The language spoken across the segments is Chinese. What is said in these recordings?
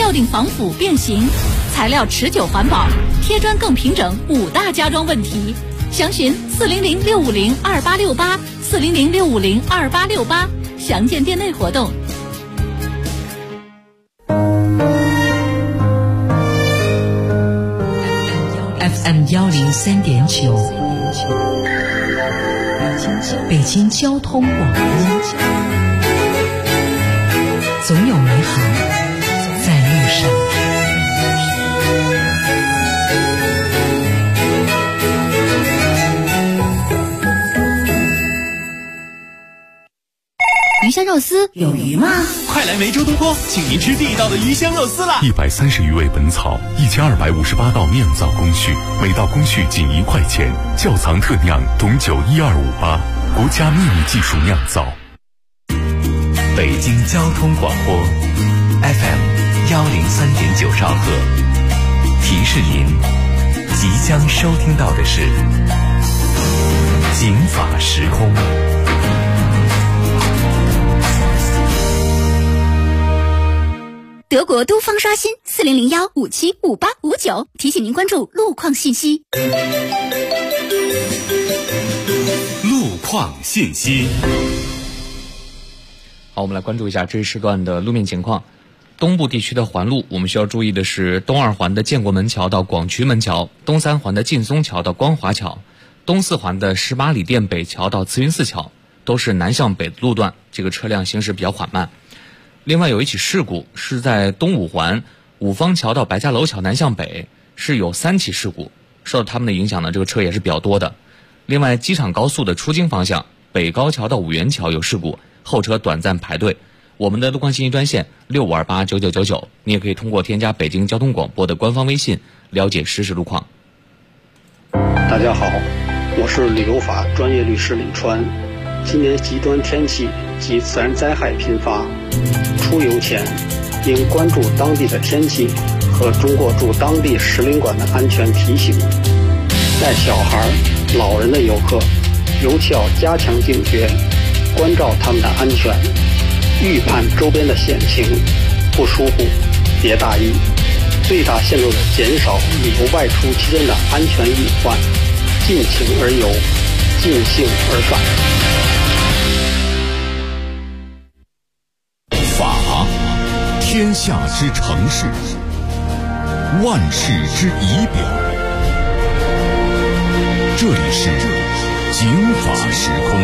料定防腐变形，材料持久环保，贴砖更平整，5大家装问题。详询400-650-2868，400-650-2868，详见店内活动。 FM 103.9，北京交通广播，总有美好在路上。 鱼香肉丝有鱼吗？ 快来梅州东坡，请您吃地道的鱼香肉丝啦 ！130余味本草，1258道酿造工序，每道工序仅1块钱。窖藏特酿董酒12588，国家秘密技术酿造。 北京交通广播 FM 103.9兆赫，提示您即将收听到的是警法时空。 德国都方刷新40015755859，提醒您关注路况信息。 路况信息。 好，我们来关注一下这一时段的路面情况。东部地区的环路，我们需要注意的是东2环的建国门桥到广渠门桥，东3环的劲松桥到光华桥，东4环的18里店北桥到慈云寺桥，都是南向北的路段，这个车辆行驶比较缓慢。另外有一起事故是在东5环五方桥到白家楼桥南向北，是有3起事故，受到他们的影响呢，这个车也是比较多的。另外机场高速的出京方向北高桥到五元桥有事故，后车短暂排队。我们的路况信息专线65289999，你也可以通过添加北京交通广播的官方微信了解实时路况。 大家好，我是旅游法专业律师李川。今年极端天气及自然灾害频发，出游前应关注当地的天气和中国驻当地使领馆的安全提醒。带小孩、老人的游客尤其要加强警觉，关照他们的安全，预判周边的险情，不疏忽，别大意，最大限度地减少旅游外出期间的安全隐患，尽情而游，尽兴而返。 法，天下之常事，万事之仪表。这里是警法时空。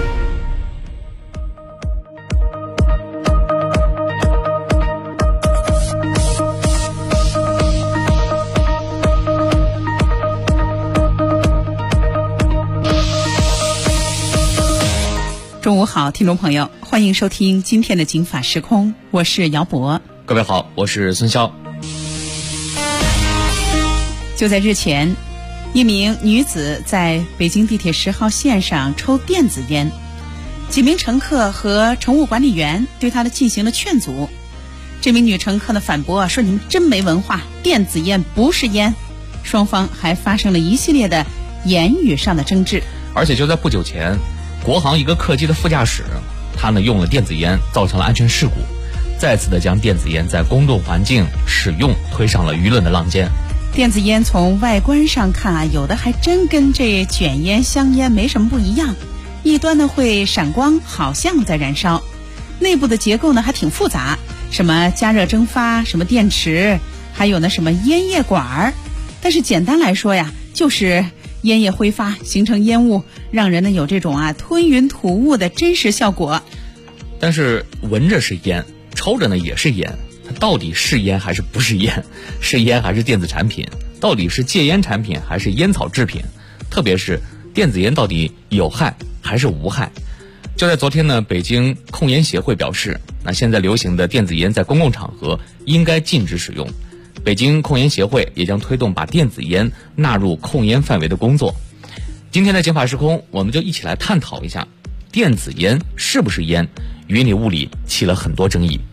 中午好，听众朋友，欢迎收听今天的警法时空，我是姚博。 各位好，我是孙潇。 就在日前，一名女子在北京地铁10号线上抽电子烟，几名乘客和乘务管理员对她进行了劝阻。这名女乘客呢反驳说：“你们真没文化，电子烟不是烟。”双方还发生了一系列的言语上的争执。 而且就在不久前，国航一个客机的副驾驶，他呢用了电子烟，造成了安全事故，再次的将电子烟在公共环境使用推上了舆论的浪尖。 电子烟从外观上看啊，有的还真跟这卷烟、香烟没什么不一样。一端呢会闪光，好像在燃烧；内部的结构呢还挺复杂，什么加热蒸发，什么电池，还有呢什么烟叶管。但是简单来说呀，就是烟叶挥发形成烟雾，让人呢有这种吞云吐雾的真实效果。 但是闻着是烟，抽着呢也是烟，它到底是烟还是不是烟？是烟还是电子产品？到底是戒烟产品还是烟草制品？特别是电子烟到底有害还是无害？就在昨天呢，北京控烟协会表示，那现在流行的电子烟在公共场合应该禁止使用。北京控烟协会也将推动把电子烟纳入控烟范围的工作。今天的警法时空，我们就一起来探讨一下电子烟是不是烟，云里雾里起了很多争议。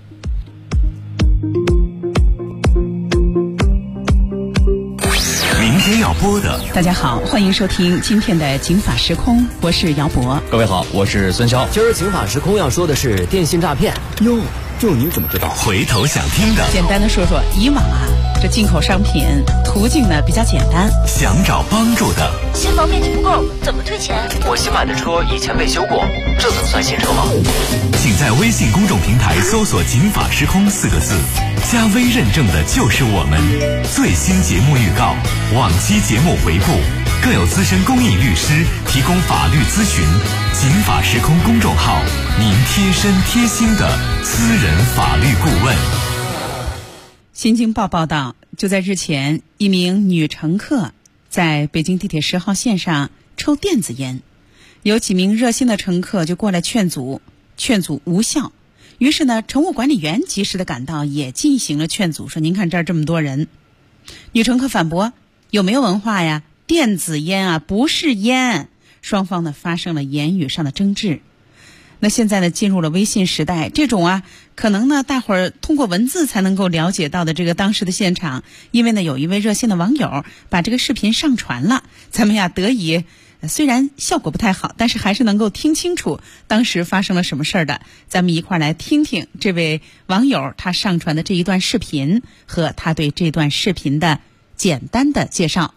明天要播的， 大家好，欢迎收听今天的警法时空，我是姚博。 各位好，我是孙潇。 今儿警法时空要说的是电信诈骗。哟， 这你怎么知道？ 回头想听的， 简单的说说，以往啊，这进口商品途径呢比较简单。 想找帮助的， 新房面积不够，怎么退钱？ 我新买的车以前维修过，这怎么算新车吗？ 请在微信公众平台搜索“警法时空”4个字，加微认证的就是我们。最新节目预告、往期节目回顾，更有资深公益律师提供法律咨询。警法时空公众号，您贴身贴心的私人法律顾问。 新京报报道，就在日前，一名女乘客在北京地铁10号线上抽电子烟，有几名热心的乘客就过来劝阻无效。于是呢，乘务管理员及时的赶到，也进行了劝阻，说您看这儿这么多人。女乘客反驳，有没有文化呀？电子烟啊，不是烟。双方呢发生了言语上的争执。那现在呢进入了微信时代，这种啊可能呢大伙儿通过文字才能够了解到的这个当时的现场，因为呢有一位热心的网友把这个视频上传了，咱们呀得以虽然效果不太好，但是还是能够听清楚当时发生了什么事儿的。咱们一块儿来听听这位网友他上传的这一段视频和他对这段视频的简单的介绍。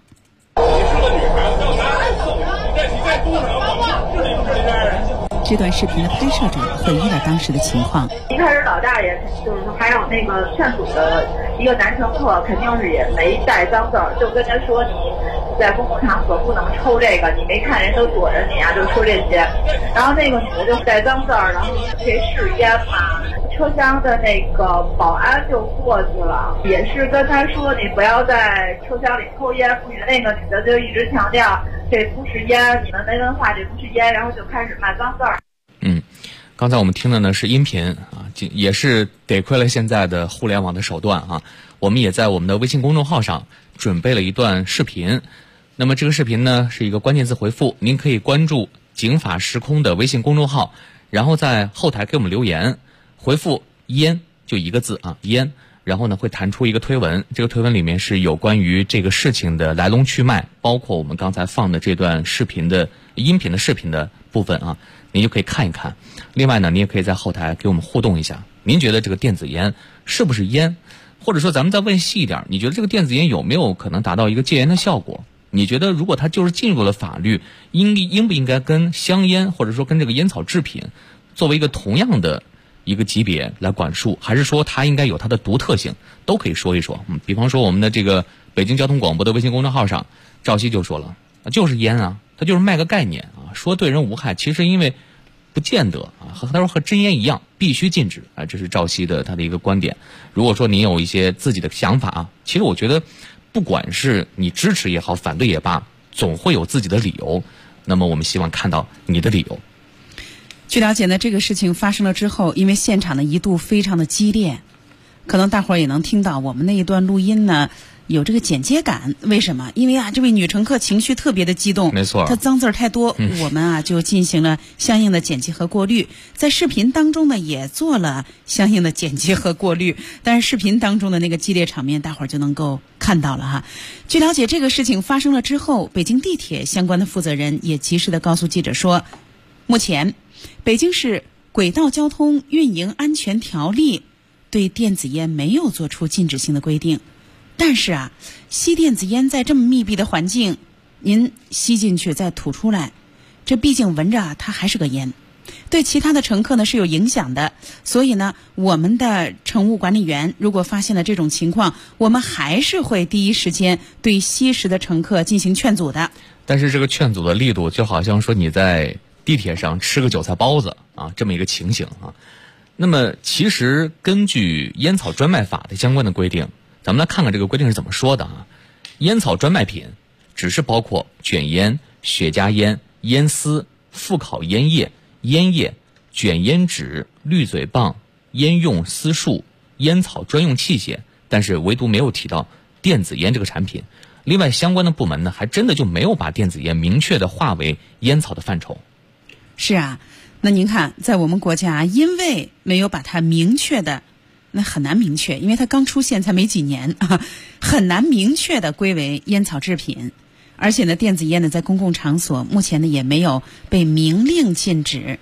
这段视频的拍摄者回忆了当时的情况。 一开始老大爷就是说，还有那个劝阻的一个男乘客，肯定是也没带脏字儿，就跟他说你在公共场所不能抽这个，你没看人都躲着你啊，就说这些。然后那个女的就带脏字儿，然后这是烟嘛。车厢的那个保安就过去了，也是跟他说你不要在车厢里抽烟。那个女的就一直强调这不是烟，你们没文化，这不是烟，然后就开始骂脏字儿。 刚才我们听的呢是音频啊，也是得亏了现在的互联网的手段啊。我们也在我们的微信公众号上准备了一段视频。那么这个视频呢是一个关键字回复，您可以关注警法时空的微信公众号，然后在后台给我们留言，回复烟就一个字啊，烟，然后呢会弹出一个推文，这个推文里面是有关于这个事情的来龙去脉，包括我们刚才放的这段视频的音频的视频的部分啊，您就可以看一看。另外呢，您也可以在后台给我们互动一下，您觉得这个电子烟是不是烟？或者说咱们再问细一点，你觉得这个电子烟有没有可能达到一个戒烟的效果？你觉得如果它就是进入了法律，应不应该跟香烟或者说跟这个烟草制品作为一个同样的一个级别来管束，还是说它应该有它的独特性？都可以说一说。比方说我们的这个北京交通广播的微信公众号上，赵熙就说了，就是烟啊，它就是卖个概念啊，说对人无害，其实因为不见得啊，他说和真烟一样必须禁止啊，这是赵熙的他的一个观点。如果说您有一些自己的想法啊，其实我觉得不管是你支持也好，反对也罢，总会有自己的理由。那么我们希望看到你的理由。 据了解呢，这个事情发生了之后，因为现场的一度非常的激烈，可能大伙儿也能听到我们那一段录音呢有这个剪接感。为什么？因为啊这位女乘客情绪特别的激动， 没错， 她脏字儿太多，我们啊就进行了相应的剪辑和过滤，在视频当中呢也做了相应的剪辑和过滤，但是视频当中的那个激烈场面大伙儿就能够看到了哈。据了解，这个事情发生了之后，北京地铁相关的负责人也及时的告诉记者说，目前北京市轨道交通运营安全条例对电子烟没有做出禁止性的规定，但是啊，吸电子烟在这么密闭的环境，您吸进去再吐出来，这毕竟闻着啊，它还是个烟，对其他的乘客呢是有影响的。所以呢，我们的乘务管理员如果发现了这种情况，我们还是会第一时间对吸食的乘客进行劝阻的。 但是这个劝阻的力度，就好像说你在地铁上吃个韭菜包子啊，这么一个情形啊。那么其实根据烟草专卖法的相关的规定，咱们来看看这个规定是怎么说的啊。烟草专卖品只是包括卷烟、雪茄烟、烟丝、复烤烟叶、烟叶、卷烟纸、滤嘴棒、烟用丝束、烟草专用器械，但是唯独没有提到电子烟这个产品。另外相关的部门呢，还真的就没有把电子烟明确的划为烟草的范畴。 是啊，那您看在我们国家，因为没有把它明确的，那很难明确，因为它刚出现才没几年啊，很难明确的归为烟草制品。而且呢，电子烟呢在公共场所目前呢也没有被明令禁止。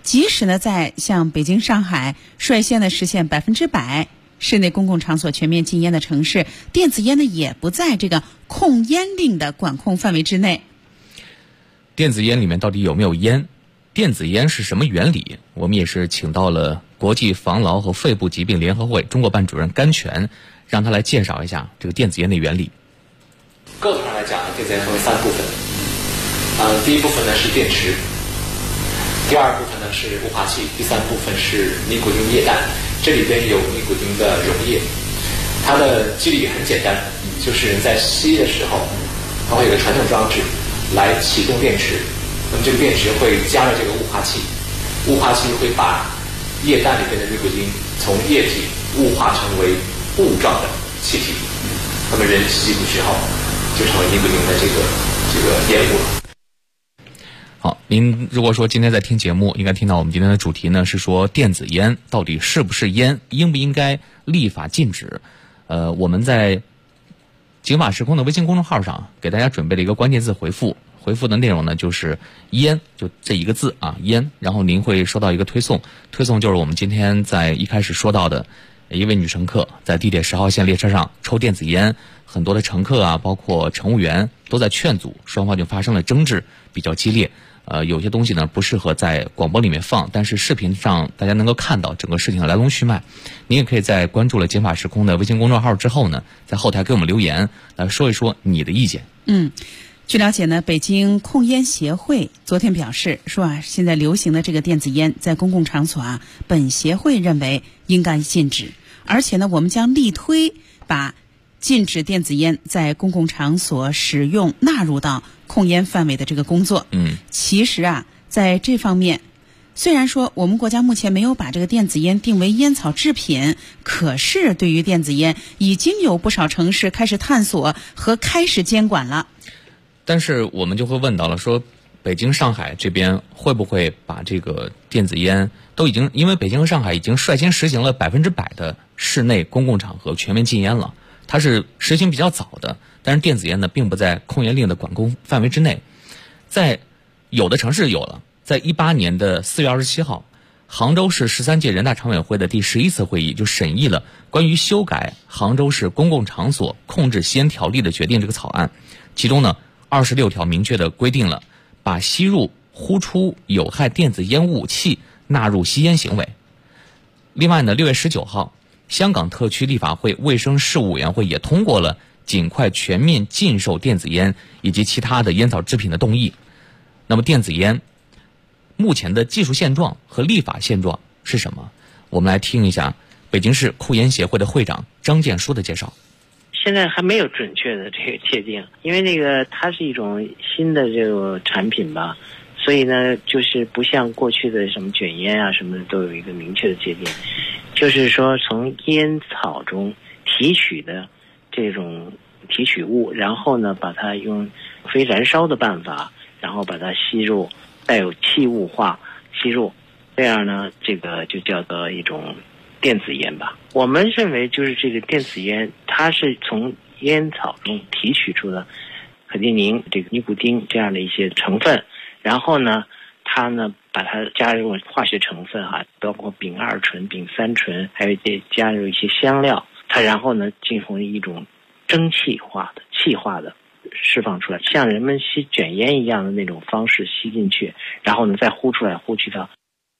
即使呢在像北京、上海率先的实现100%室内公共场所全面禁烟的城市，电子烟呢也不在这个控烟令的管控范围之内。 电子烟里面到底有没有烟？电子烟是什么原理？我们也是请到了国际防痨和肺部疾病联合会中国办主任甘泉，让他来介绍一下这个电子烟的原理。 构造上来讲，电子烟分为3部分。第一部分呢是电池，第二部分呢是雾化器，第三部分是尼古丁液氮。这里边有尼古丁的溶液，它的机理很简单，就是在吸的时候，它会有个传动装置来启动电池。那么这个电池会加热这个雾化器，雾化器会把液氮里边的尼古丁从液体雾化成为雾状的气体。那么人吸进去之后，就成为尼古丁的这个烟雾了。 好，您如果说今天在听节目，应该听到我们今天的主题呢是说电子烟到底是不是烟，应不应该立法禁止？我们在警法时空的微信公众号上给大家准备了一个关键字回复的内容呢就是烟，就这一个字啊，烟。然后您会收到一个推送就是我们今天在一开始说到的一位女乘客在地铁10号线列车上抽电子烟，很多的乘客啊，包括乘务员都在劝阻，双方就发生了争执，比较激烈。有些东西呢不适合在广播里面放，但是视频上大家能够看到整个事情的来龙去脉。您也可以在关注了警法时空的微信公众号之后呢，在后台给我们留言来说一说你的意见。 据了解呢，北京控烟协会昨天表示说现在流行的这个电子烟在公共场所本协会认为应该禁止，而且呢，我们将力推把禁止电子烟在公共场所使用纳入到控烟范围的这个工作。其实在这方面，虽然说我们国家目前没有把这个电子烟定为烟草制品，可是对于电子烟已经有不少城市开始探索和开始监管了。 但是我们就会问到了，说北京、上海这边会不会把这个电子烟都已经，因为北京和上海已经率先实行了100%的室内公共场合全面禁烟了，它是实行比较早的，但是电子烟呢并不在控烟令的管控范围之内。在有的城市有了，在18年的4月27号，杭州市13届人大常委会的第11次会议就审议了关于修改杭州市公共场所控制吸烟条例的决定这个草案，其中呢26条明确的规定了把吸入、呼出有害电子烟雾气纳入吸烟行为。另外呢，6月19号，香港特区立法会卫生事务委员会也通过了尽快全面禁售电子烟以及其他的烟草制品的动议。那么电子烟目前的技术现状和立法现状是什么？我们来听一下北京市控烟协会的会长张建书的介绍。 现在还没有准确的这个界定，因为它是一种新的这个产品吧，所以呢就是不像过去的什么卷烟什么的都有一个明确的界定，就是说从烟草中提取的这种提取物，然后呢把它用非燃烧的办法，然后把它吸入，带有气雾化吸入，这样呢这个就叫做一种电子烟吧。我们认为就是这个电子烟它是从烟草中提取出的可定宁、这个尼古丁这样的一些成分，然后呢它呢把它加入化学成分包括丙二醇、丙三醇，还有加入一些香料，它然后呢进行一种蒸汽化的气化的释放出来，像人们吸卷烟一样的那种方式吸进去，然后呢再呼出来，呼去它。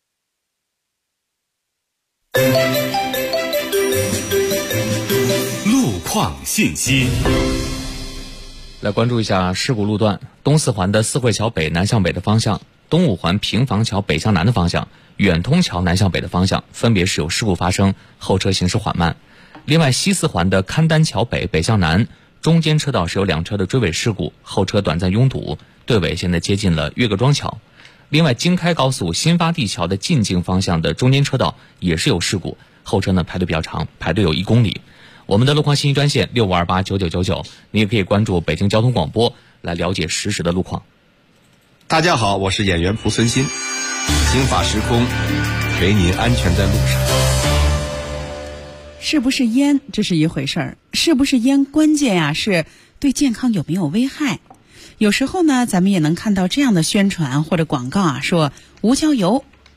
路况信息， 来关注一下事故路段：东四环的四惠桥北南向北的方向，东五环平房桥北向南的方向，远通桥南向北的方向分别是有事故发生，后车行驶缓慢。另外，西四环的勘丹桥北北向南中间车道是有2车的追尾事故，后车短暂拥堵，队尾现在接近了岳各庄桥。另外，京开高速新发地桥的进京方向的中间车道也是有事故，后车呢排队比较长，排队有1公里。我们的路况信息专线65289999，你也可以关注北京交通广播来了解实时的路况。 大家好，我是演员蒲存昕，刑法时空，陪您安全在路上。 是不是烟这是一回事儿，是不是烟关键是对健康有没有危害。有时候呢咱们也能看到这样的宣传或者广告说无焦油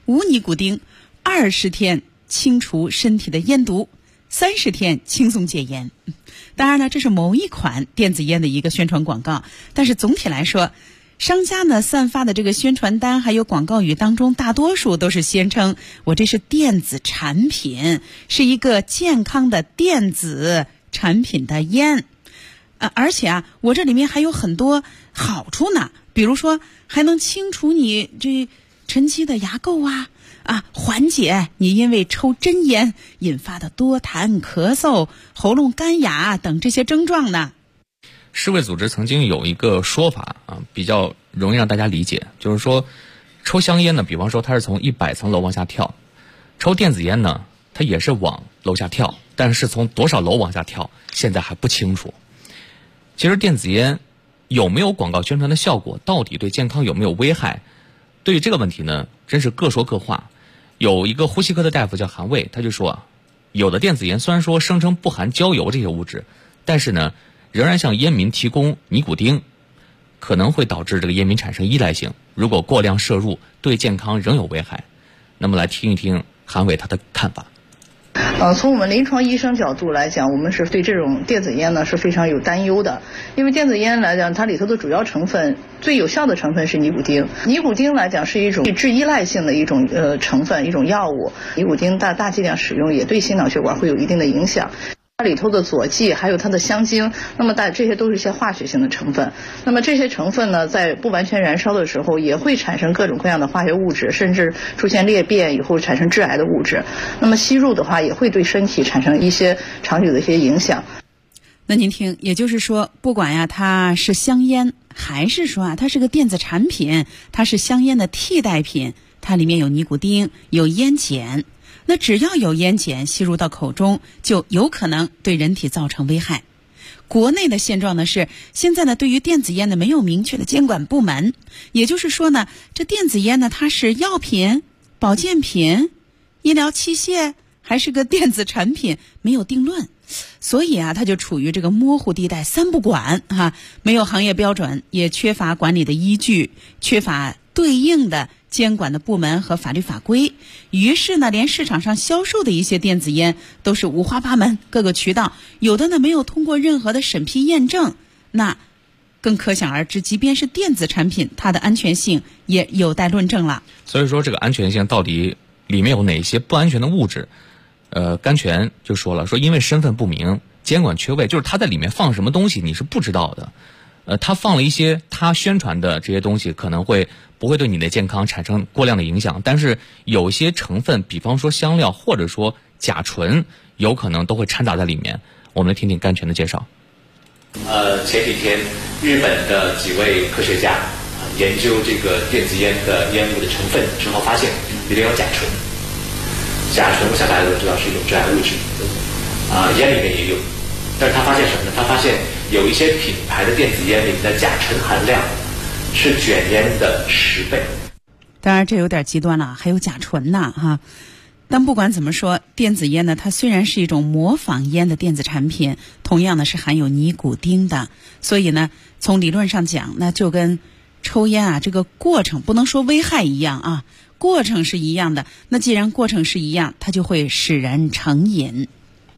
无尼古丁，20天清除身体的烟毒，30天轻松戒烟。当然呢，这是某一款电子烟的一个宣传广告，但是总体来说，商家呢散发的这个宣传单还有广告语当中，大多数都是宣称我这是电子产品，是一个健康的电子产品的烟。而且啊，我这里面还有很多好处呢，比如说还能清除你这沉积的牙垢缓解你因为抽真烟引发的多痰、咳嗽、喉咙干哑等这些症状呢。 世卫组织曾经有一个说法比较容易让大家理解，就是说抽香烟呢，比方说它是从100层楼往下跳，抽电子烟呢，它也是往楼下跳，但是从多少楼往下跳，现在还不清楚。其实电子烟有没有广告宣传的效果，到底对健康有没有危害，对于这个问题呢，真是各说各话。有一个呼吸科的大夫叫韩卫，他就说有的电子烟虽然说声称不含焦油这些物质，但是呢仍然向烟民提供尼古丁，可能会导致这个烟民产生依赖性，如果过量摄入对健康仍有危害。那么来听一听韩卫他的看法。 从我们临床医生角度来讲，我们是对这种电子烟呢是非常有担忧的，因为电子烟来讲，它里头的主要成分最有效的成分是尼古丁。尼古丁来讲是一种致依赖性的一种成分，一种药物。尼古丁大剂量使用也对心脑血管会有一定的影响。它里头的佐剂还有它的香精，那么这些都是一些化学性的成分。那么这些成分呢，在不完全燃烧的时候，也会产生各种各样的化学物质，甚至出现裂变以后产生致癌的物质。那么吸入的话，也会对身体产生一些长久的一些影响。 那您听，也就是说，不管它是香烟，还是说它是个电子产品，它是香烟的替代品，它里面有尼古丁，有烟碱。那只要有烟碱吸入到口中，就有可能对人体造成危害。国内的现状呢是，现在呢对于电子烟呢没有明确的监管部门，也就是说呢，这电子烟呢它是药品、保健品、医疗器械，还是个电子产品，没有定论。所以它就处于这个模糊地带，三不管没有行业标准，也缺乏管理的依据，缺乏对应的监管的部门和法律法规，于是呢，连市场上销售的一些电子烟都是五花八门，各个渠道，有的呢没有通过任何的审批验证，那更可想而知，即便是电子产品，它的安全性也有待论证了。 所以说，这个安全性到底里面有哪些不安全的物质？甘泉就说了，说因为身份不明，监管缺位，就是他在里面放什么东西你是不知道的。他放了一些他宣传的这些东西，可能不会对你的健康产生过量的影响，但是有些成分，比方说香料或者说甲醇，有可能都会掺杂在里面。我们来听听甘泉的介绍。 前几天日本的几位科学家研究这个电子烟的烟雾的成分之后，发现里面有甲醇。甲醇我想大家都知道是一种致癌物质，烟里面也有，但是他发现什么呢？他发现有一些品牌的电子烟里面的甲醇含量是卷烟的10倍。 当然这有点极端了，还有甲醇呢但不管怎么说，电子烟呢，它虽然是一种模仿烟的电子产品，同样呢是含有尼古丁的，所以呢从理论上讲，那就跟抽烟这个过程不能说危害一样过程是一样的。那既然过程是一样，它就会使人成瘾。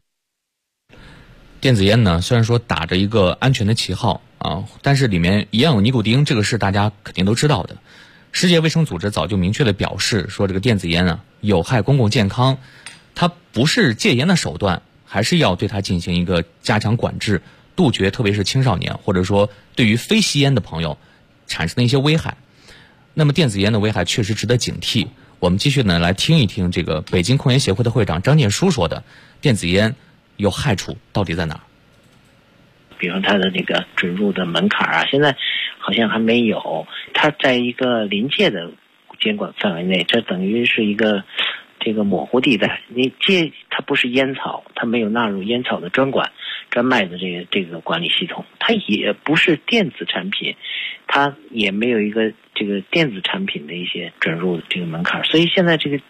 电子烟呢，虽然说打着一个安全的旗号但是里面一样有尼古丁，这个是大家肯定都知道的。世界卫生组织早就明确的表示说，这个电子烟有害公共健康，它不是戒烟的手段，还是要对它进行一个加强管制，杜绝特别是青少年或者说对于非吸烟的朋友产生的一些危害。那么电子烟的危害确实值得警惕。我们继续呢来听一听这个北京控烟协会的会长张建书说的，电子烟有害处到底在哪儿？ 比如它的这个准入的门槛现在好像还没有，它在一个临界的监管范围内，这等于是一个这个模糊地带。它不是烟草，它没有纳入烟草的专卖的这个管理系统，它也不是电子产品，它也没有一个这个电子产品的一些准入这个门槛，所以现在这个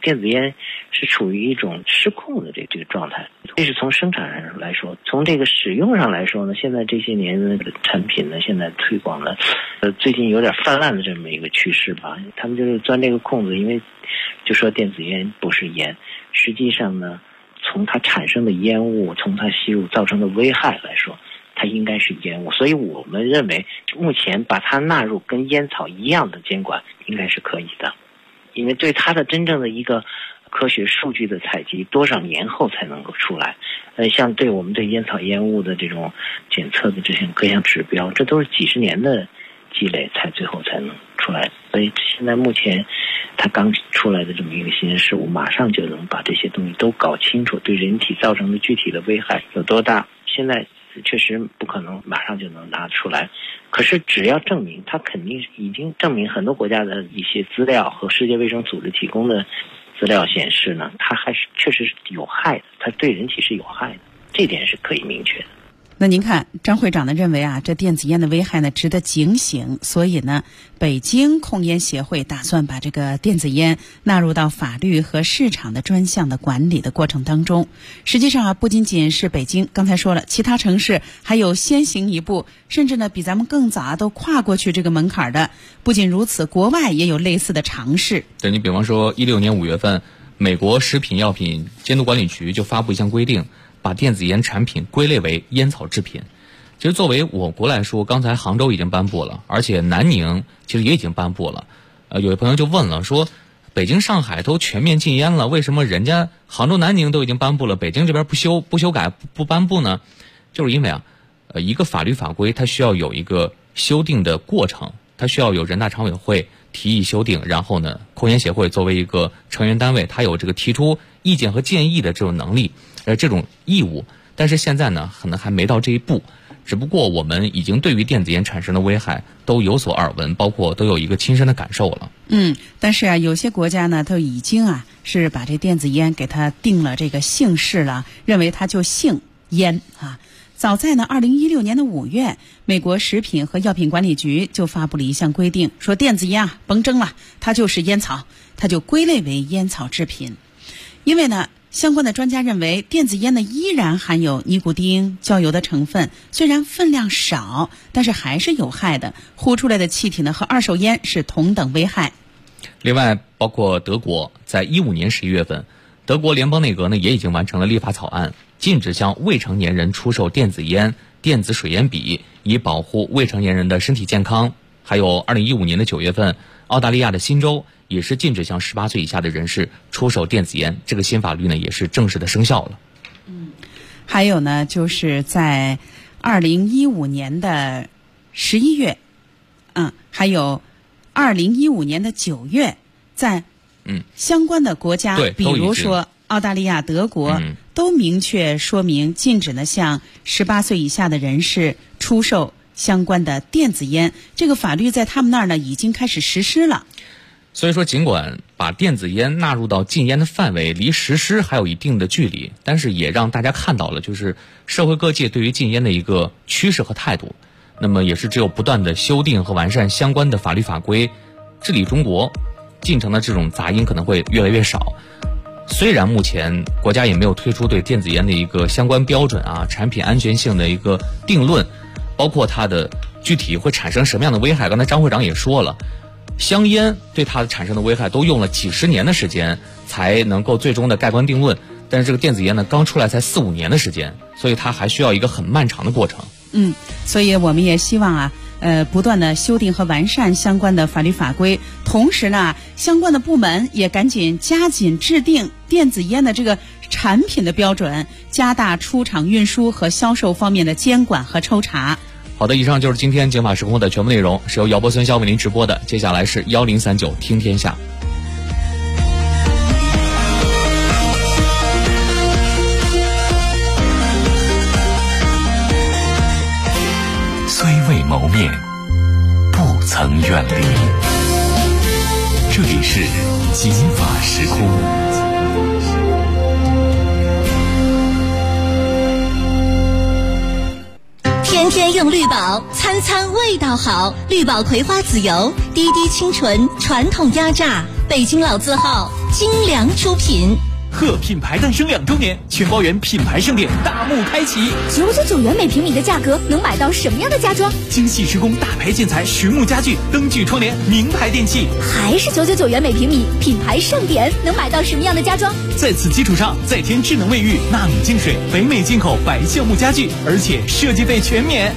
电子烟是处于一种失控的这个状态。这是从生产上来说，从这个使用上来说呢，现在这些年的产品呢，现在推广的最近有点泛滥的这么一个趋势吧。他们就是钻这个空子，因为就说电子烟不是烟，实际上呢，从它产生的烟雾，从它吸入造成的危害来说，它应该是烟雾。所以我们认为目前把它纳入跟烟草一样的监管应该是可以的，因为对它的真正的一个科学数据的采集多少年后才能够出来。像对我们对烟草烟雾的这种检测的这些各项指标，这都是几十年的积累才最后才能出来。所以现在目前它刚出来的这么一个新鲜事物，马上就能把这些东西都搞清楚，对人体造成的具体的危害有多大，现在确实不可能马上就能拿出来。可是只要证明，它肯定已经证明，很多国家的一些资料和世界卫生组织提供的资料显示呢，它还是确实是有害的，它对人体是有害的，这点是可以明确的。 那您看，张会长呢认为啊，这电子烟的危害呢值得警醒，所以呢，北京控烟协会打算把这个电子烟纳入到法律和市场的专项的管理的过程当中。实际上啊，不仅仅是北京，刚才说了，其他城市还有先行一步，甚至呢比咱们更早都跨过去这个门槛的。不仅如此，国外也有类似的尝试。 对，你比方说16年5月份，美国食品药品监督管理局就发布一项规定，把电子烟产品归类为烟草制品。其实作为我国来说，刚才杭州已经颁布了，而且南宁其实也已经颁布了。有位朋友就问了，说北京上海都全面禁烟了，为什么人家杭州南宁都已经颁布了，北京这边不修改不颁布呢？就是因为啊，一个法律法规它需要有一个修订的过程，它需要有人大常委会提议修订，然后呢，控烟协会作为一个成员单位，它有这个提出意见和建议的这种能力，这种义务。但是现在呢，可能还没到这一步。只不过我们已经对于电子烟产生的危害都有所耳闻，包括都有一个亲身的感受了。 但是啊，有些国家呢，都已经啊是把这电子烟给它定了这个姓氏了，认为它就姓烟啊。早在呢2016年的5月，美国食品和药品管理局就发布了一项规定，说电子烟啊甭争了，它就是烟草，它就归类为烟草制品。因为呢，相关的专家认为，电子烟呢依然含有尼古丁、焦油的成分，虽然分量少，但是还是有害的，呼出来的气体呢和二手烟是同等危害。 另外，包括德国，在15年11月份，德国联邦内阁呢也已经完成了立法草案，禁止向未成年人出售电子烟、电子水烟笔，以保护未成年人的身体健康。还有2015年的9月份，澳大利亚的新州也是禁止向18岁以下的人士出售电子烟，这个新法律呢也是正式的生效了。 还有呢，就是在2015年的11月，还有2015年的9月，在相关的国家，比如说澳大利亚、德国，都明确说明禁止呢向18岁以下的人士出售相关的电子烟。这个法律在他们那儿呢已经开始实施了。 所以说，尽管把电子烟纳入到禁烟的范围，离实施还有一定的距离，但是也让大家看到了，就是社会各界对于禁烟的一个趋势和态度。那么也是只有不断的修订和完善相关的法律法规，治理中国，进程的这种杂音可能会越来越少。虽然目前国家也没有推出对电子烟的一个相关标准啊，产品安全性的一个定论，包括它的具体会产生什么样的危害。刚才张会长也说了，香烟对它产生的危害都用了几十年的时间才能够最终的盖棺定论，但是这个电子烟呢刚出来才4-5年的时间，所以它还需要一个很漫长的过程。 所以我们也希望啊不断的修订和完善相关的法律法规，同时呢，相关的部门也赶紧加紧制定电子烟的这个产品的标准，加大出厂运输和销售方面的监管和抽查。 好的，以上就是今天警法时空的全部内容，是由姚波孙骁为您直播的。接下来是1039听天下。 虽未谋面，不曾远离。这里是警法时空。 天天用绿宝，餐餐味道好。绿宝葵花籽油，滴滴清纯，传统压榨，北京老字号， 精良出品。 贺品牌诞生2周年，全包圆品牌盛典大幕开启 ，999元每平米的价格能买到什么样的家装？ 精细施工大牌建材实木家具、灯具窗帘、名牌电器， 还是999元每平米，品牌盛典能买到什么样的家装？ 在此基础上再添智能卫浴、纳米净水、北美进口白橡木家具，而且设计费全免。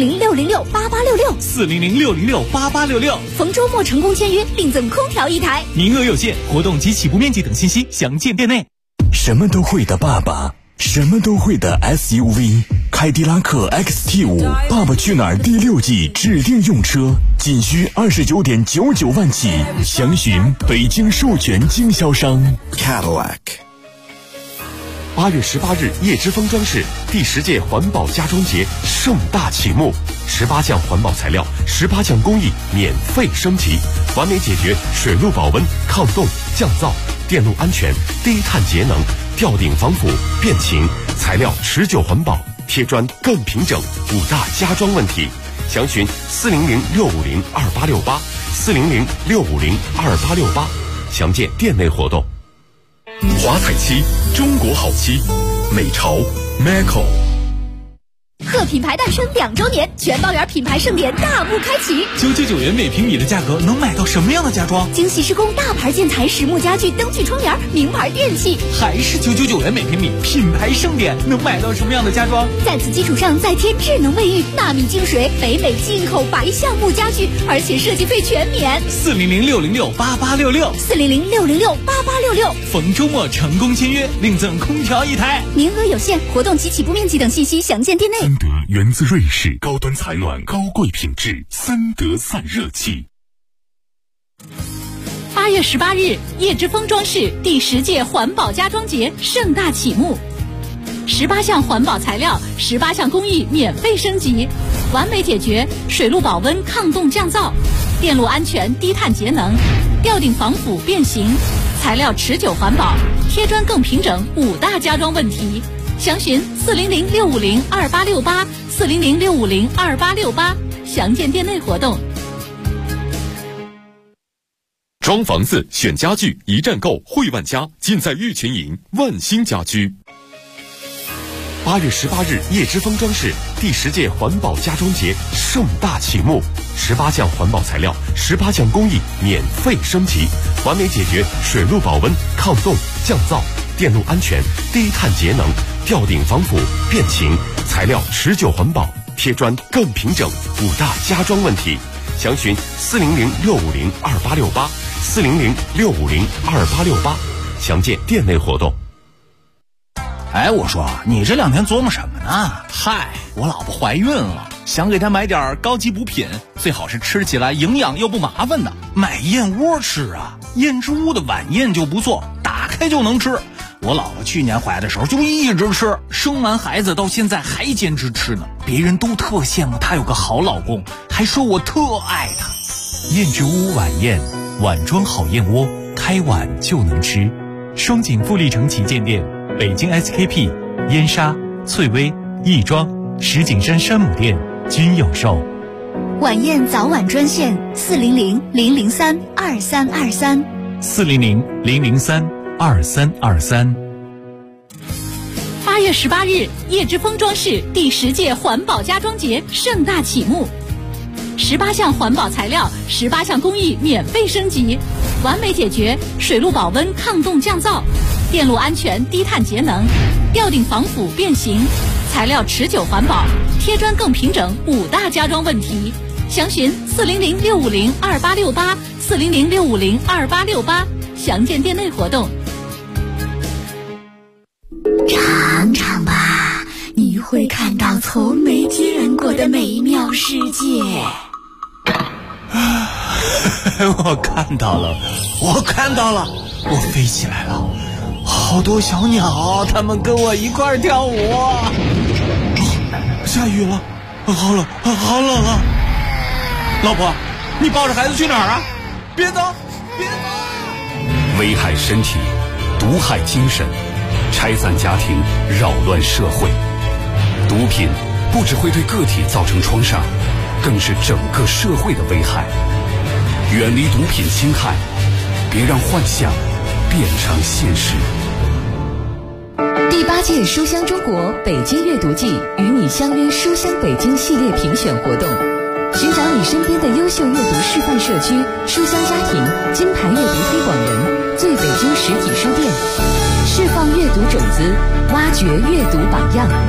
400-606-8866，400-606-8866，逢周末成功签约，另赠空调1台， 名额有限，活动及起步面积等信息详见店内。 什么都会的爸爸，什么都会的 SUV， 凯迪拉克 XT5 爸爸去哪儿第6季指定用车，仅需29.99万起，详询北京授权经销商 Cadillac。 8月18日，叶之峰装饰第10届环保家装节盛大启幕，18项环保材料，18项工艺免费升级，完美解决水路保温、抗冻、降噪、电路安全、低碳节能、吊顶防腐、变形、材料持久环保、贴砖更平整5大家装问题。详询400-650-2868，400-650-2868，详见店内活动。华彩漆，中国好漆，美潮 Macco。 贺品牌诞生2周年，全包圆品牌盛典大幕开启 ，999元每平米的价格能买到什么样的家装？ 精细施工大牌建材实木家具、灯具窗帘、名牌电器， 还是999元每平米，品牌盛典能买到什么样的家装？ 在此基础上再添智能卫浴、纳米净水、北美进口白橡木家具，而且设计费全免。 400-606-8866，400-606-8866，逢周末成功签约，另赠空调1台， 名额有限，活动及起步面积等信息详见店内。 三德源自瑞士，高端采暖，高贵品质，三德散热器。 8月18日，叶之峰装饰第10届环保家装节盛大启幕，18项环保材料，18项工艺免费升级，完美解决水路保温、抗冻降噪、电路安全、低碳节能、吊顶防腐变形、材料持久环保、贴砖更平整5大家装问题。详询400-650-2868，400-650-2868，详见店内活动。 装房子选家具，一站购汇万家，尽在玉群营万兴家居。8月18日，叶之峰装饰第10届环保家装节盛大启幕，18项环保材料，18项工艺免费升级，完美解决水路保温、抗冻、降噪、电路安全、低碳节能、吊顶防腐、变形、材料持久环保、贴砖更平整5大家装问题。详询400-650-2868，400-650-2868，详见店内活动。 哎，我说你这2天琢磨什么呢？ 嗨，我老婆怀孕了，想给她买点高级补品，最好是吃起来营养又不麻烦的。买燕窝吃啊，燕之屋的晚宴就不错，打开就能吃。我老婆去年怀的时候就一直吃，生完孩子到现在还坚持吃呢。别人都特羡慕她有个好老公，还说我特爱她。 燕之屋晚宴，碗装好燕窝，开碗就能吃。双井富力城旗舰店、北京 SKP、燕莎、翠微、亦庄、石景山山姆店均有售。 晚宴早晚专线400-003-2323， 400-003-2323。 8月18日，叶之峰装饰第10届环保家装节盛大启幕，18项环保材料，18项工艺免费升级，完美解决水路保温、抗冻降噪、电路安全、低碳节能、吊顶防腐变形、材料持久环保、贴砖更平整5大家装问题。详询400-650-2868，400-650-2868，详见店内活动。 尝尝吧，你会看到从没见过的美妙世界。 我看到了，我飞起来了，好多小鸟，它们跟我一块儿跳舞。下雨了，好冷啊！老婆，你抱着孩子去哪儿啊？别走！ 危害身体，毒害精神，拆散家庭，扰乱社会。毒品不只会对个体造成创伤，更是整个社会的危害。远离毒品侵害，别让幻想变成现实。 第8届书香中国北京阅读季与你相约书香北京系列评选活动，寻找你身边的优秀阅读示范社区、书香家庭、金牌阅读推广人、最北京实体书店，释放阅读种子，挖掘阅读榜样。